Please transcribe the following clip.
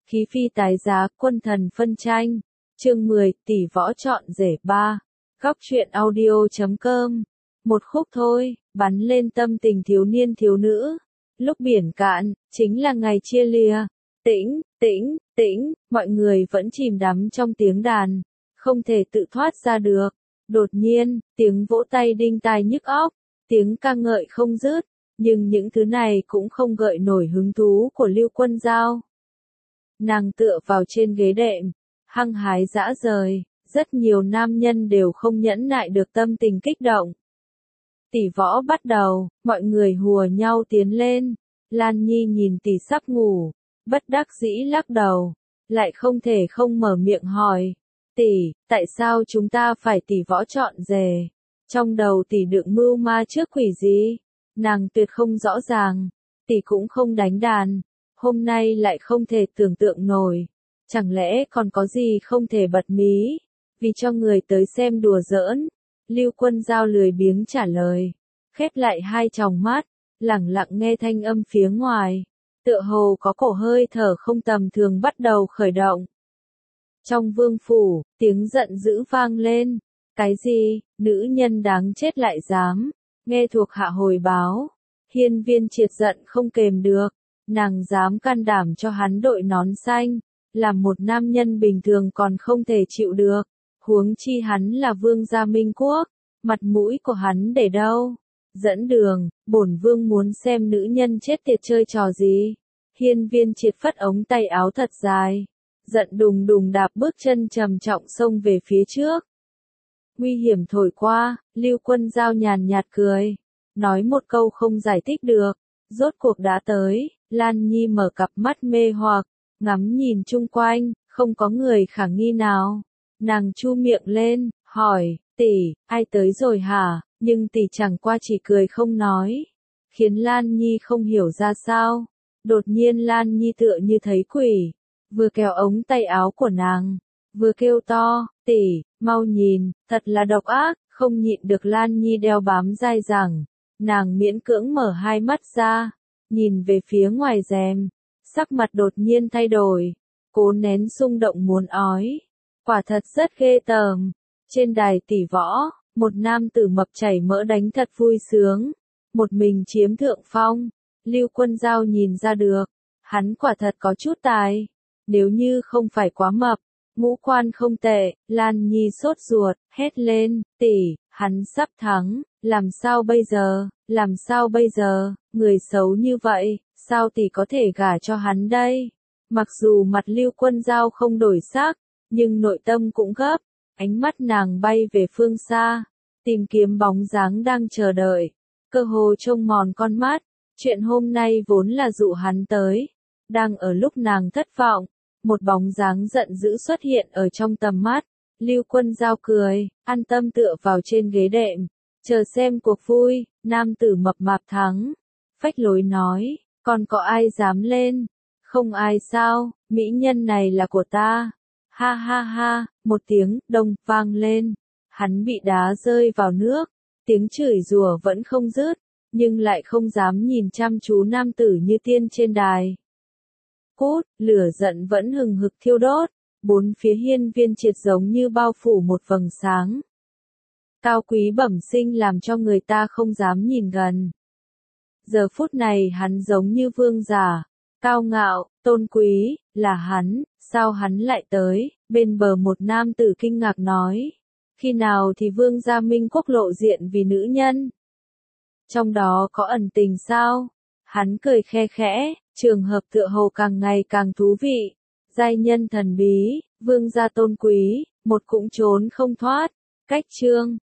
Khí phi tái giá, quân thần phân tranh. Chương 10, tỷ võ chọn rể 3. Góc truyện audio.com. Một khúc thôi, bắn lên tâm tình thiếu niên thiếu nữ. Lúc biển cạn, chính là ngày chia lìa. Tĩnh, tĩnh, tĩnh, mọi người vẫn chìm đắm trong tiếng đàn, không thể tự thoát ra được. Đột nhiên, tiếng vỗ tay đinh tai nhức óc, tiếng ca ngợi không dứt, nhưng những thứ này cũng không gợi nổi hứng thú của Lưu Quân Dao. Nàng tựa vào trên ghế đệm, hăng hái dã rời, rất nhiều nam nhân đều không nhẫn nại được tâm tình kích động. Tỷ võ bắt đầu, mọi người hùa nhau tiến lên, Lan Nhi nhìn tỷ sắp ngủ, bất đắc dĩ lắc đầu, lại không thể không mở miệng hỏi, tỷ, tại sao chúng ta phải tỷ võ chọn rể? Trong đầu tỷ đựng mưu ma trước quỷ gì? Nàng tuyệt không rõ ràng, tỷ cũng không đánh đàn, hôm nay lại không thể tưởng tượng nổi, chẳng lẽ còn có gì không thể bật mí, vì cho người tới xem đùa giỡn. Lưu Quân Dao lười biếng trả lời, khép lại hai tròng mắt, lẳng lặng nghe thanh âm phía ngoài, tựa hồ có cổ hơi thở không tầm thường bắt đầu khởi động. Trong vương phủ, tiếng giận dữ vang lên, cái gì, nữ nhân đáng chết lại dám, nghe thuộc hạ hồi báo. Hiên Viên Triệt giận không kềm được, nàng dám can đảm cho hắn đội nón xanh, làm một nam nhân bình thường còn không thể chịu được, huống chi hắn là vương gia Minh Quốc, mặt mũi của hắn để đâu? Dẫn đường, bổn vương muốn xem nữ nhân chết tiệt chơi trò gì. Hiên Viên Triệt phất ống tay áo thật dài, giận đùng đùng đạp bước chân trầm trọng xông về phía trước. Nguy hiểm thổi qua, Lưu Quân Dao nhàn nhạt cười, nói một câu không giải thích được, rốt cuộc đã tới. Lan Nhi mở cặp mắt mê hoặc, ngắm nhìn chung quanh, không có người khả nghi nào. Nàng chu miệng lên, hỏi, tỷ, ai tới rồi hả? Nhưng tỷ chẳng qua chỉ cười không nói, khiến Lan Nhi không hiểu ra sao. Đột nhiên Lan Nhi tựa như thấy quỷ, vừa kéo ống tay áo của nàng, vừa kêu to, tỷ, mau nhìn, thật là độc ác. Không nhịn được Lan Nhi đeo bám dai dẳng, nàng miễn cưỡng mở hai mắt ra, nhìn về phía ngoài rèm, sắc mặt đột nhiên thay đổi, cố nén xung động muốn ói. Quả thật rất ghê tởm. Trên đài tỷ võ, một nam tử mập chảy mỡ đánh thật vui sướng, một mình chiếm thượng phong. Lưu Quân Dao nhìn ra được, hắn quả thật có chút tài, nếu như không phải quá mập, ngũ quan không tệ. Lan Nhi sốt ruột, hét lên, tỷ, hắn sắp thắng, làm sao bây giờ, làm sao bây giờ, người xấu như vậy, sao tỷ có thể gả cho hắn đây? Mặc dù mặt Lưu Quân Dao không đổi sắc, nhưng nội tâm cũng gấp, ánh mắt nàng bay về phương xa, tìm kiếm bóng dáng đang chờ đợi, cơ hồ trông mòn con mắt. Chuyện hôm nay vốn là dụ hắn tới, đang ở lúc nàng thất vọng, một bóng dáng giận dữ xuất hiện ở trong tầm mắt. Lưu Quân Dao cười, an tâm tựa vào trên ghế đệm, chờ xem cuộc vui. Nam tử mập mạp thắng, phách lối nói, còn có ai dám lên? Không ai sao, mỹ nhân này là của ta. Ha ha ha, một tiếng đông vang lên, hắn bị đá rơi vào nước, tiếng chửi rủa vẫn không dứt, nhưng lại không dám nhìn chăm chú nam tử như tiên trên đài. Cút, lửa giận vẫn hừng hực thiêu đốt, bốn phía Hiên Viên Triệt giống như bao phủ một vầng sáng. Cao quý bẩm sinh làm cho người ta không dám nhìn gần. Giờ phút này hắn giống như vương giả, cao ngạo, tôn quý, là hắn, sao hắn lại tới? Bên bờ một nam tử kinh ngạc nói, khi nào thì vương gia Minh Quốc lộ diện vì nữ nhân? Trong đó có ẩn tình sao? Hắn cười khe khẽ, trường hợp tựa hồ càng ngày càng thú vị. Giai nhân thần bí, vương gia tôn quý, một cũng trốn không thoát. Cách chương